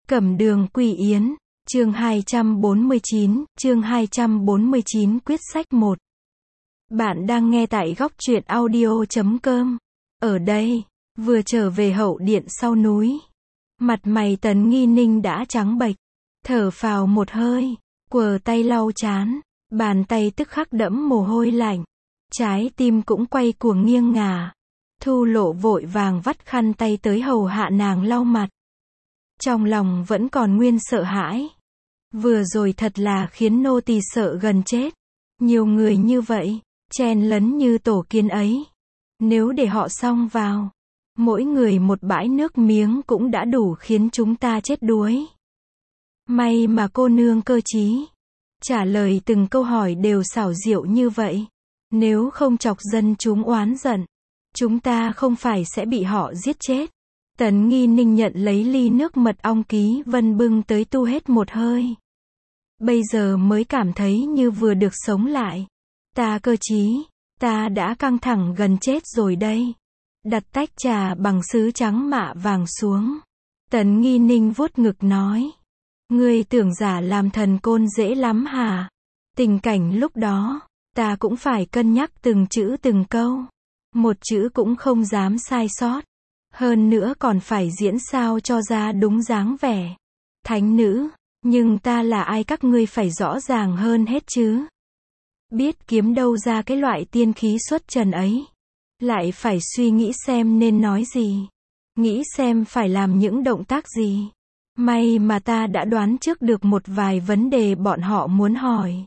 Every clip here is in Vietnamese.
Cẩm đường quy yến, chương 249 quyết sách 1. Bạn đang nghe tại góc truyện audio.com. Ở đây, vừa trở về hậu điện sau núi. Mặt mày Tần Nghi Ninh đã trắng bệch, thở phào một hơi, quờ tay lau trán, bàn tay tức khắc đẫm mồ hôi lạnh. Trái tim cũng quay cuồng nghiêng ngả. Thu Lộ vội vàng vắt khăn tay tới hầu hạ nàng lau mặt. Trong lòng vẫn còn nguyên sợ hãi. Vừa rồi thật là khiến nô tỳ sợ gần chết. Nhiều người như vậy, chen lấn như tổ kiến ấy. Nếu để họ xông vào, mỗi người một bãi nước miếng cũng đã đủ khiến chúng ta chết đuối. May mà cô nương cơ trí, trả lời từng câu hỏi đều xảo diệu như vậy. Nếu không chọc dân chúng oán giận, chúng ta không phải sẽ bị họ giết chết. Tần Nghi Ninh nhận lấy ly nước mật ong Ký Vân bưng tới tu hết một hơi. Bây giờ mới cảm thấy như vừa được sống lại. Ta cơ trí, ta đã căng thẳng gần chết rồi đây. Đặt tách trà bằng sứ trắng mạ vàng xuống. Tần Nghi Ninh vuốt ngực nói. Ngươi tưởng giả làm thần côn dễ lắm hả? Tình cảnh lúc đó, ta cũng phải cân nhắc từng chữ từng câu. Một chữ cũng không dám sai sót. Hơn nữa còn phải diễn sao cho ra đúng dáng vẻ. Thánh nữ, nhưng ta là ai các ngươi phải rõ ràng hơn hết chứ. Biết kiếm đâu ra cái loại tiên khí xuất trần ấy. Lại phải suy nghĩ xem nên nói gì. Nghĩ xem phải làm những động tác gì. May mà ta đã đoán trước được một vài vấn đề bọn họ muốn hỏi.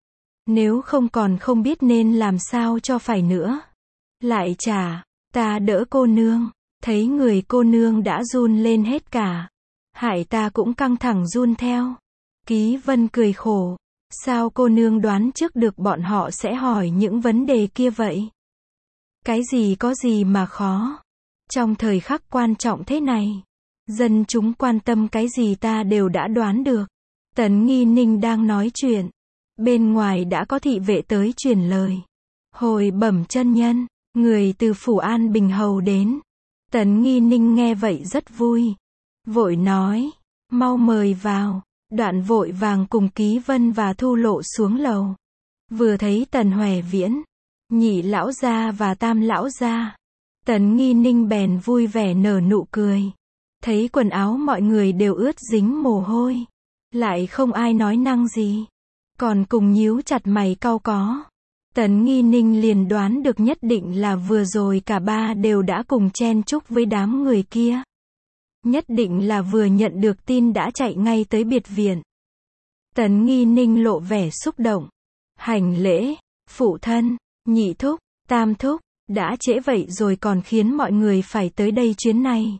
Nếu không còn không biết nên làm sao cho phải nữa. Lại chả, ta đỡ cô nương. Thấy người cô nương đã run lên hết cả. Hại ta cũng căng thẳng run theo. Ký Vân cười khổ. Sao cô nương đoán trước được bọn họ sẽ hỏi những vấn đề kia vậy? Cái gì có gì mà khó. Trong thời khắc quan trọng thế này, dân chúng quan tâm cái gì ta đều đã đoán được. Tần Nghi Ninh đang nói chuyện. Bên ngoài đã có thị vệ tới truyền lời. Hồi bẩm chân nhân, người từ phủ An Bình hầu đến. Tần Nghi Ninh nghe vậy rất vui. Vội nói, mau mời vào. Đoạn vội vàng cùng Ký Vân và Thu Lộ xuống lầu. Vừa thấy Tần Hoè Viễn, Nhị lão gia và Tam lão gia. Tần Nghi Ninh bèn vui vẻ nở nụ cười. Thấy quần áo mọi người đều ướt dính mồ hôi. Lại không ai nói năng gì. Còn cùng nhíu chặt mày cau có. Tần Nghi Ninh liền đoán được nhất định là vừa rồi cả ba đều đã cùng chen chúc với đám người kia. Nhất định là vừa nhận được tin đã chạy ngay tới biệt viện. Tần Nghi Ninh lộ vẻ xúc động. Hành lễ, phụ thân, nhị thúc, tam thúc, đã trễ vậy rồi còn khiến mọi người phải tới đây chuyến này.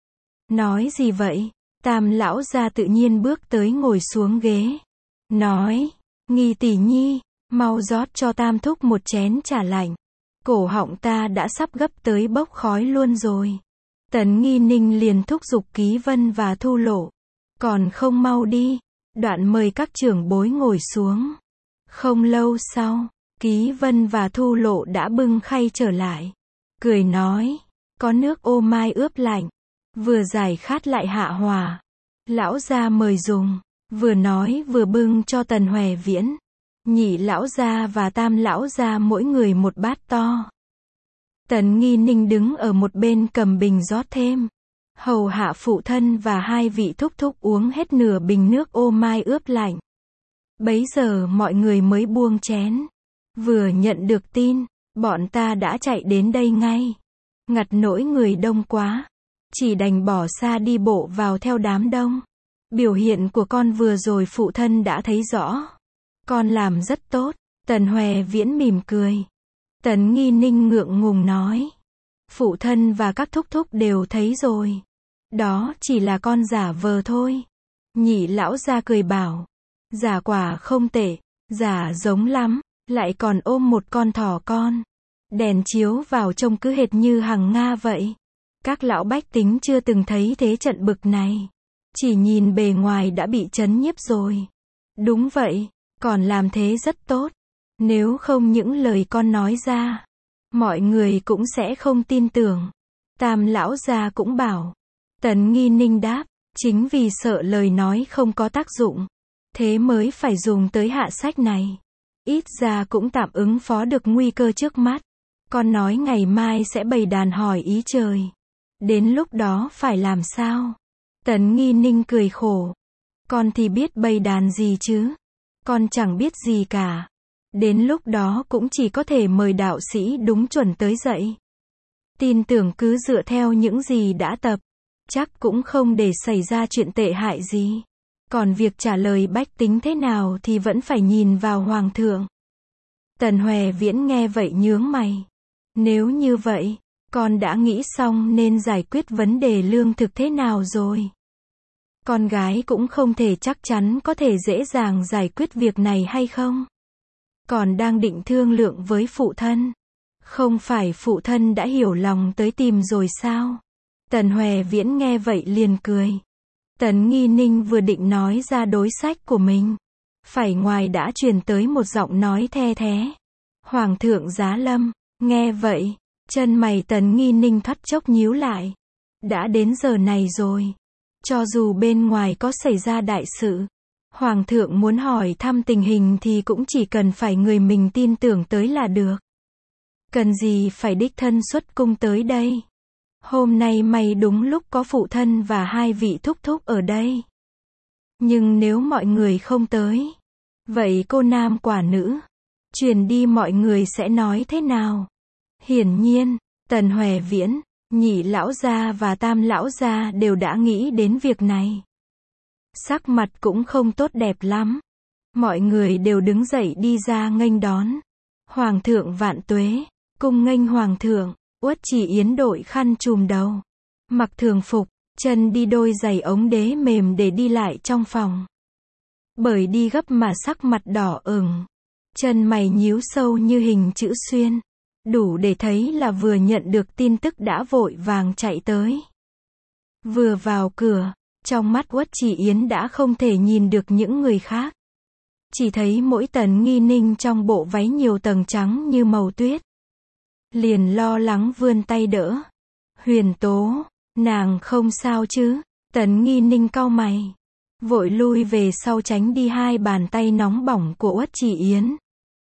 Nói gì vậy? Tam lão gia tự nhiên bước tới ngồi xuống ghế. Nói, Nghi tỷ nhi, mau rót cho tam thúc một chén trà lạnh. Cổ họng ta đã sắp gấp tới bốc khói luôn rồi. Tần Nghi Ninh liền thúc giục Ký Vân và Thu Lộ. Còn không mau đi. Đoạn mời các trưởng bối ngồi xuống. Không lâu sau, Ký Vân và Thu Lộ đã bưng khay trở lại. Cười nói, có nước ô mai ướp lạnh. Vừa giải khát lại hạ hòa. Lão gia mời dùng. Vừa nói vừa bưng cho Tần Hoè Viễn, Nhị lão gia và Tam lão gia mỗi người một bát to. Tần Nghi Ninh đứng ở một bên cầm bình rót thêm. Hầu hạ phụ thân và hai vị thúc thúc uống hết nửa bình nước ô mai ướp lạnh. Bấy giờ mọi người mới buông chén. Vừa nhận được tin, bọn ta đã chạy đến đây ngay. Ngặt nỗi người đông quá. Chỉ đành bỏ xa đi bộ vào theo đám đông. Biểu hiện của con vừa rồi phụ thân đã thấy rõ. Con làm rất tốt. Tần Hoè Viễn mỉm cười. Tần Nghi Ninh ngượng ngùng nói. Phụ thân và các thúc thúc đều thấy rồi. Đó chỉ là con giả vờ thôi. Nhị lão gia cười bảo. Giả quả không tệ. Giả giống lắm. Lại còn ôm một con thỏ con. Đèn chiếu vào trông cứ hệt như hằng Nga vậy. Các lão bách tính chưa từng thấy thế trận bực này. Chỉ nhìn bề ngoài đã bị chấn nhiếp rồi. Đúng vậy. Còn làm thế rất tốt. Nếu không những lời con nói ra, mọi người cũng sẽ không tin tưởng. Tam lão gia cũng bảo. Tần Nghi Ninh đáp, Chính vì sợ lời nói không có tác dụng, thế mới phải dùng tới hạ sách này. Ít ra cũng tạm ứng phó được nguy cơ trước mắt. Con nói ngày mai sẽ bày đàn hỏi ý trời. Đến lúc đó phải làm sao? Tần Nghi Ninh cười khổ. Con thì biết bày đàn gì chứ? Con chẳng biết gì cả. Đến lúc đó cũng chỉ có thể mời đạo sĩ đúng chuẩn tới dạy. Tin tưởng cứ dựa theo những gì đã tập, chắc cũng không để xảy ra chuyện tệ hại gì. Còn việc trả lời bách tính thế nào thì vẫn phải nhìn vào Hoàng thượng. Tần Hoè Viễn nghe vậy nhướng mày. Nếu như vậy, con đã nghĩ xong nên giải quyết vấn đề lương thực thế nào rồi? Con gái cũng không thể chắc chắn có thể dễ dàng giải quyết việc này hay không? Còn đang định thương lượng với phụ thân. Không phải phụ thân đã hiểu lòng tới tìm rồi sao? Tần Hoè Viễn nghe vậy liền cười. Tần Nghi Ninh vừa định nói ra đối sách của mình. Phải ngoài đã truyền tới một giọng nói the thé. Hoàng thượng giá lâm. Nghe vậy, chân mày Tần Nghi Ninh thoắt chốc nhíu lại. Đã đến giờ này rồi. Cho dù bên ngoài có xảy ra đại sự, Hoàng thượng muốn hỏi thăm tình hình thì cũng chỉ cần phải người mình tin tưởng tới là được. Cần gì phải đích thân xuất cung tới đây? Hôm nay may đúng lúc có phụ thân và hai vị thúc thúc ở đây. Nhưng nếu mọi người không tới, vậy cô nam quả nữ, truyền đi mọi người sẽ nói thế nào? Hiển nhiên, Tần Hoè Viễn, Nhị lão gia và Tam lão gia đều đã nghĩ đến việc này. Sắc mặt cũng không tốt đẹp lắm. Mọi người đều đứng dậy đi ra nghênh đón. Hoàng thượng vạn tuế, cung nghênh Hoàng thượng. Uất Chỉ Yến đội khăn trùm đầu, mặc thường phục, chân đi đôi giày ống đế mềm để đi lại trong phòng. Bởi đi gấp mà sắc mặt đỏ ửng, chân mày nhíu sâu như hình chữ xuyên, đủ để thấy là vừa nhận được tin tức đã vội vàng chạy tới. Vừa vào cửa, trong mắt Uất Chỉ Yến đã không thể nhìn được những người khác. Chỉ thấy mỗi Tần Nghi Ninh trong bộ váy nhiều tầng trắng như màu tuyết. Liền lo lắng vươn tay đỡ. Huyền Tố, nàng không sao chứ? Tần Nghi Ninh cau mày, vội lui về sau tránh đi hai bàn tay nóng bỏng của Uất Chỉ Yến.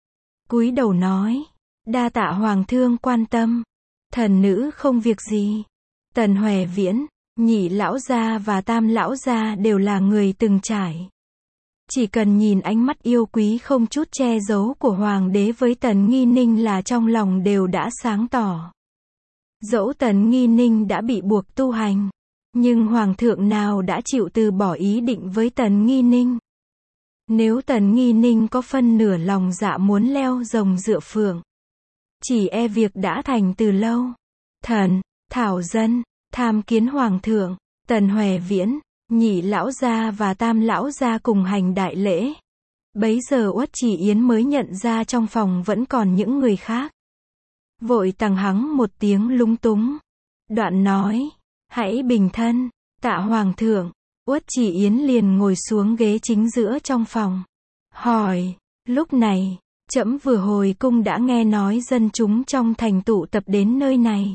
Cúi đầu nói, đa tạ Hoàng thượng quan tâm, thần nữ không việc gì. Tần Hoè Viễn, Nhị lão gia và Tam lão gia đều là người từng trải. Chỉ cần nhìn ánh mắt yêu quý không chút che giấu của Hoàng đế với Tần Nghi Ninh là trong lòng đều đã sáng tỏ. Dẫu Tần Nghi Ninh đã bị buộc tu hành, nhưng Hoàng thượng nào đã chịu từ bỏ ý định với Tần Nghi Ninh. Nếu Tần Nghi Ninh có phân nửa lòng dạ muốn leo rồng dựa phượng, chỉ e việc đã thành từ lâu. Thần, thảo dân, tham kiến Hoàng thượng. Tần Hoè Viễn, Nhị lão gia và Tam lão gia cùng hành đại lễ. Bấy giờ Uất Chỉ Yến mới nhận ra trong phòng vẫn còn những người khác. Vội tằng hắng một tiếng lúng túng. Đoạn nói, hãy bình thân, tạ Hoàng thượng. Uất Chỉ Yến liền ngồi xuống ghế chính giữa trong phòng. Hỏi, lúc này, trẫm vừa hồi cung đã nghe nói dân chúng trong thành tụ tập đến nơi này.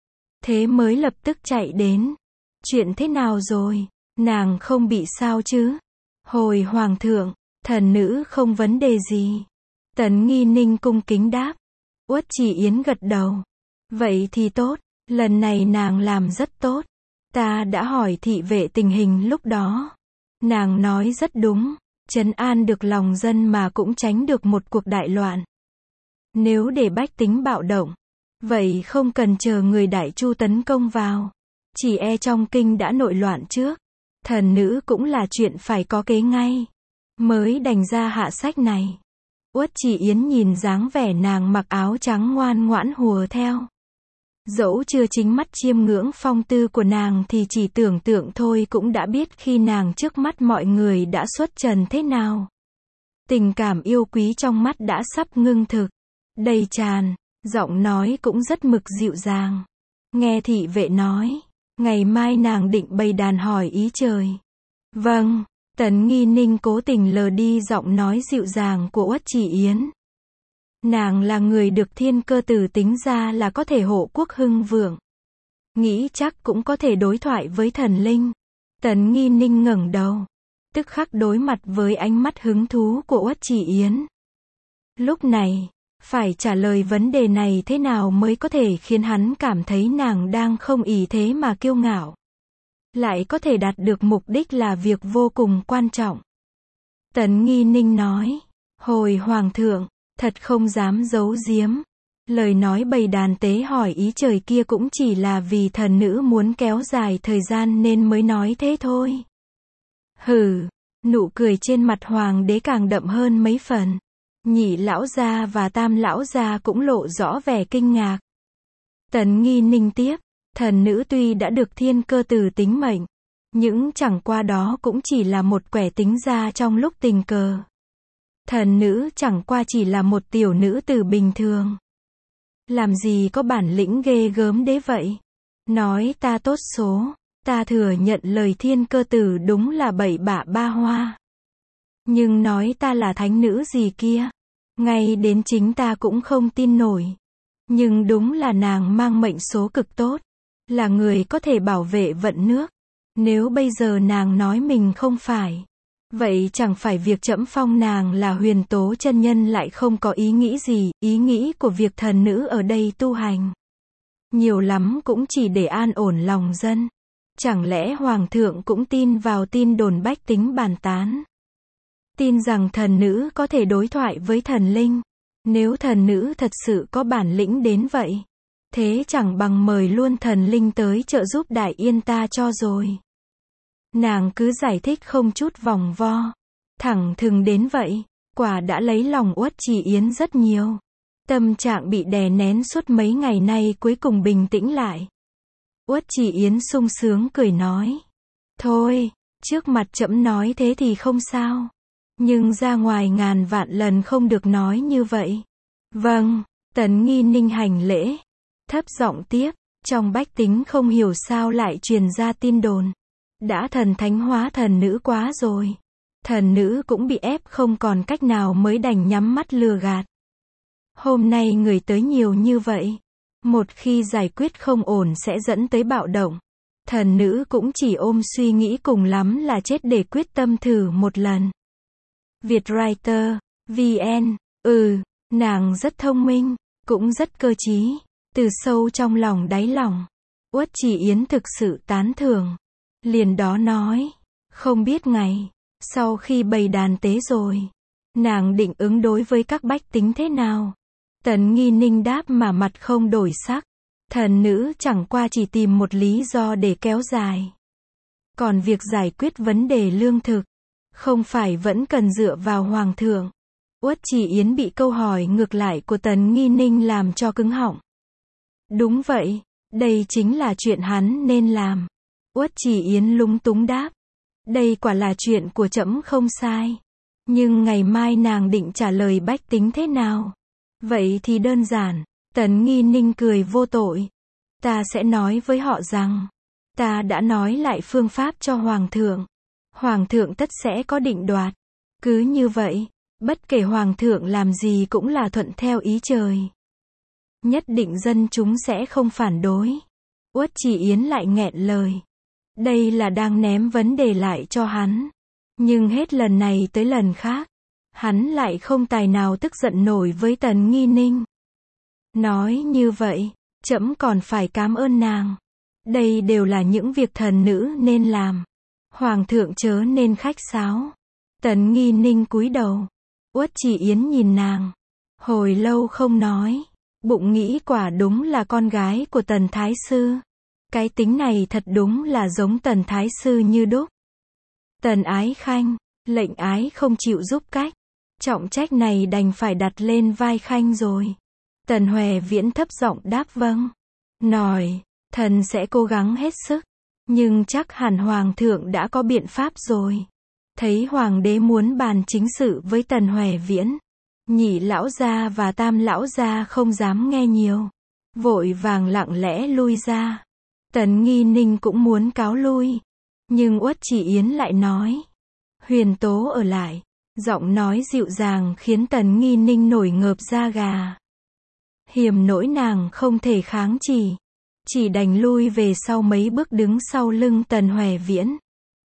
Thế mới lập tức chạy đến. Chuyện thế nào rồi? Nàng không bị sao chứ? Hồi Hoàng thượng, thần nữ không vấn đề gì. Tần Nghi Ninh cung kính đáp. Uất Chỉ Yến gật đầu. Vậy thì tốt, lần này nàng làm rất tốt. Ta đã hỏi thị vệ tình hình lúc đó. Nàng nói rất đúng, trấn an được lòng dân mà cũng tránh được một cuộc đại loạn. Nếu để bách tính bạo động, vậy không cần chờ người Đại Chu tấn công vào. Chỉ e trong kinh đã nội loạn trước. Thần nữ cũng là chuyện phải có kế ngay. Mới đành ra hạ sách này. Uất Chỉ Yến nhìn dáng vẻ nàng mặc áo trắng ngoan ngoãn hùa theo. Dẫu chưa chính mắt chiêm ngưỡng phong tư của nàng thì chỉ tưởng tượng thôi cũng đã biết khi nàng trước mắt mọi người đã xuất trần thế nào. Tình cảm yêu quý trong mắt đã sắp ngưng thực, đầy tràn, giọng nói cũng rất mực dịu dàng. Nghe thị vệ nói, ngày mai nàng định bày đàn hỏi ý trời. Vâng, Tần Nghi Ninh cố tình lờ đi giọng nói dịu dàng của Uất Chỉ Yến. Nàng là người được thiên cơ tử tính ra là có thể hộ quốc hưng vượng. Nghĩ chắc cũng có thể đối thoại với thần linh. Tần Nghi Ninh ngẩng đầu, tức khắc đối mặt với ánh mắt hứng thú của Uất Chỉ Yến. Lúc này, phải trả lời vấn đề này thế nào mới có thể khiến hắn cảm thấy nàng đang không ỷ thế mà kiêu ngạo, lại có thể đạt được mục đích là việc vô cùng quan trọng. Tần Nghi Ninh nói, hồi hoàng thượng, thật không dám giấu giếm. Lời nói bầy đàn tế hỏi ý trời kia cũng chỉ là vì thần nữ muốn kéo dài thời gian nên mới nói thế thôi. Hừ, nụ cười trên mặt hoàng đế càng đậm hơn mấy phần. Nhị lão gia và tam lão gia cũng lộ rõ vẻ kinh ngạc. Tần Nghi Ninh tiếp, thần nữ tuy đã được thiên cơ tử tính mệnh, nhưng chẳng qua đó cũng chỉ là một quẻ tính ra trong lúc tình cờ. Thần nữ chẳng qua chỉ là một tiểu nữ tử bình thường. Làm gì có bản lĩnh ghê gớm đế vậy? Nói ta tốt số, ta thừa nhận lời thiên cơ tử đúng là bậy bạ ba hoa. Nhưng nói ta là thánh nữ gì kia, ngay đến chính ta cũng không tin nổi. Nhưng đúng là nàng mang mệnh số cực tốt, là người có thể bảo vệ vận nước. Nếu bây giờ nàng nói mình không phải, vậy chẳng phải việc trẫm phong nàng là huyền tố chân nhân lại không có ý nghĩ gì, ý nghĩ của việc thần nữ ở đây tu hành. Nhiều lắm cũng chỉ để an ổn lòng dân. Chẳng lẽ hoàng thượng cũng tin vào tin đồn bách tính bàn tán? Tin rằng thần nữ có thể đối thoại với thần linh. Nếu thần nữ thật sự có bản lĩnh đến vậy, thế chẳng bằng mời luôn thần linh tới trợ giúp Đại Yên ta cho rồi. Nàng cứ giải thích không chút vòng vo, thẳng thừng đến vậy, quả đã lấy lòng Uất Chỉ Yến rất nhiều. Tâm trạng bị đè nén suốt mấy ngày nay cuối cùng bình tĩnh lại. Uất Chỉ Yến sung sướng cười nói, thôi, trước mặt trẫm nói thế thì không sao, nhưng ra ngoài ngàn vạn lần không được nói như vậy. Vâng, Tần Nghi Ninh hành lễ, thấp giọng tiếp, trong bách tính không hiểu sao lại truyền ra tin đồn. Đã thần thánh hóa thần nữ quá rồi. Thần nữ cũng bị ép không còn cách nào mới đành nhắm mắt lừa gạt. Hôm nay người tới nhiều như vậy. Một khi giải quyết không ổn sẽ dẫn tới bạo động. Thần nữ cũng chỉ ôm suy nghĩ cùng lắm là chết để quyết tâm thử một lần. Vietwriter, VN, nàng rất thông minh, cũng rất cơ trí. Từ sâu trong lòng đáy lòng, Uất Chỉ Yến thực sự tán thưởng. Liền đó nói, không biết ngày, sau khi bày đàn tế rồi, nàng định ứng đối với các bách tính thế nào? Tần Nghi Ninh đáp mà mặt không đổi sắc. Thần nữ chẳng qua chỉ tìm một lý do để kéo dài. Còn việc giải quyết vấn đề lương thực, không phải vẫn cần dựa vào hoàng thượng. Uất Chỉ Yến bị câu hỏi ngược lại của Tần Nghi Ninh làm cho cứng họng. Đúng vậy, đây chính là chuyện hắn nên làm. Uất Chỉ Yến lúng túng đáp. Đây quả là chuyện của trẫm không sai. Nhưng ngày mai nàng định trả lời bách tính thế nào? Vậy thì đơn giản. Tần Nghi Ninh cười vô tội. Ta sẽ nói với họ rằng, ta đã nói lại phương pháp cho hoàng thượng. Hoàng thượng tất sẽ có định đoạt. Cứ như vậy, bất kể hoàng thượng làm gì cũng là thuận theo ý trời. Nhất định dân chúng sẽ không phản đối. Uất Chỉ Yến lại nghẹn lời. Đây là đang ném vấn đề lại cho hắn. Nhưng hết lần này tới lần khác, hắn lại không tài nào tức giận nổi với Tần Nghi Ninh. Nói như vậy, trẫm còn phải cảm ơn nàng. Đây đều là những việc thần nữ nên làm. Hoàng thượng chớ nên khách sáo. Tần Nghi Ninh cúi đầu. Uất Chỉ Yến nhìn nàng. Hồi lâu không nói. Bụng nghĩ quả đúng là con gái của Tần Thái Sư. Cái tính này thật đúng là giống Tần Thái Sư như đúc. Tần Ái Khanh, lệnh ái không chịu giúp cách. Trọng trách này đành phải đặt lên vai Khanh rồi. Tần Huệ Viễn thấp giọng đáp vâng. Nói, thần sẽ cố gắng hết sức. Nhưng chắc hẳn Hoàng thượng đã có biện pháp rồi. Thấy Hoàng đế muốn bàn chính sự với Tần Huệ Viễn. Nhị lão gia và tam lão gia không dám nghe nhiều. Vội vàng lặng lẽ lui ra. Tần Nghi Ninh cũng muốn cáo lui. Nhưng Uất Chỉ Yến lại nói. Huyền tố ở lại. Giọng nói dịu dàng khiến Tần Nghi Ninh nổi ngợp da gà. Hiềm nỗi nàng không thể kháng chỉ đành lui về sau mấy bước đứng sau lưng Tần Huệ Viễn.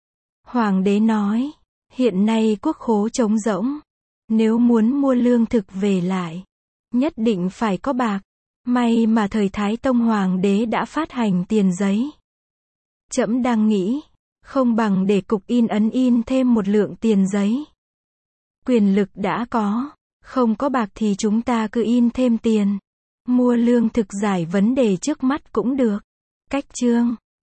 Hoàng đế nói, hiện nay quốc khố trống rỗng. Nếu muốn mua lương thực về lại, nhất định phải có bạc. May mà thời Thái Tông Hoàng đế đã phát hành tiền giấy. Trẫm đang nghĩ, không bằng để cục in ấn in thêm một lượng tiền giấy. Quyền lực đã có, không có bạc thì chúng ta cứ in thêm tiền. Mua lương thực giải vấn đề trước mắt cũng được. Cách chương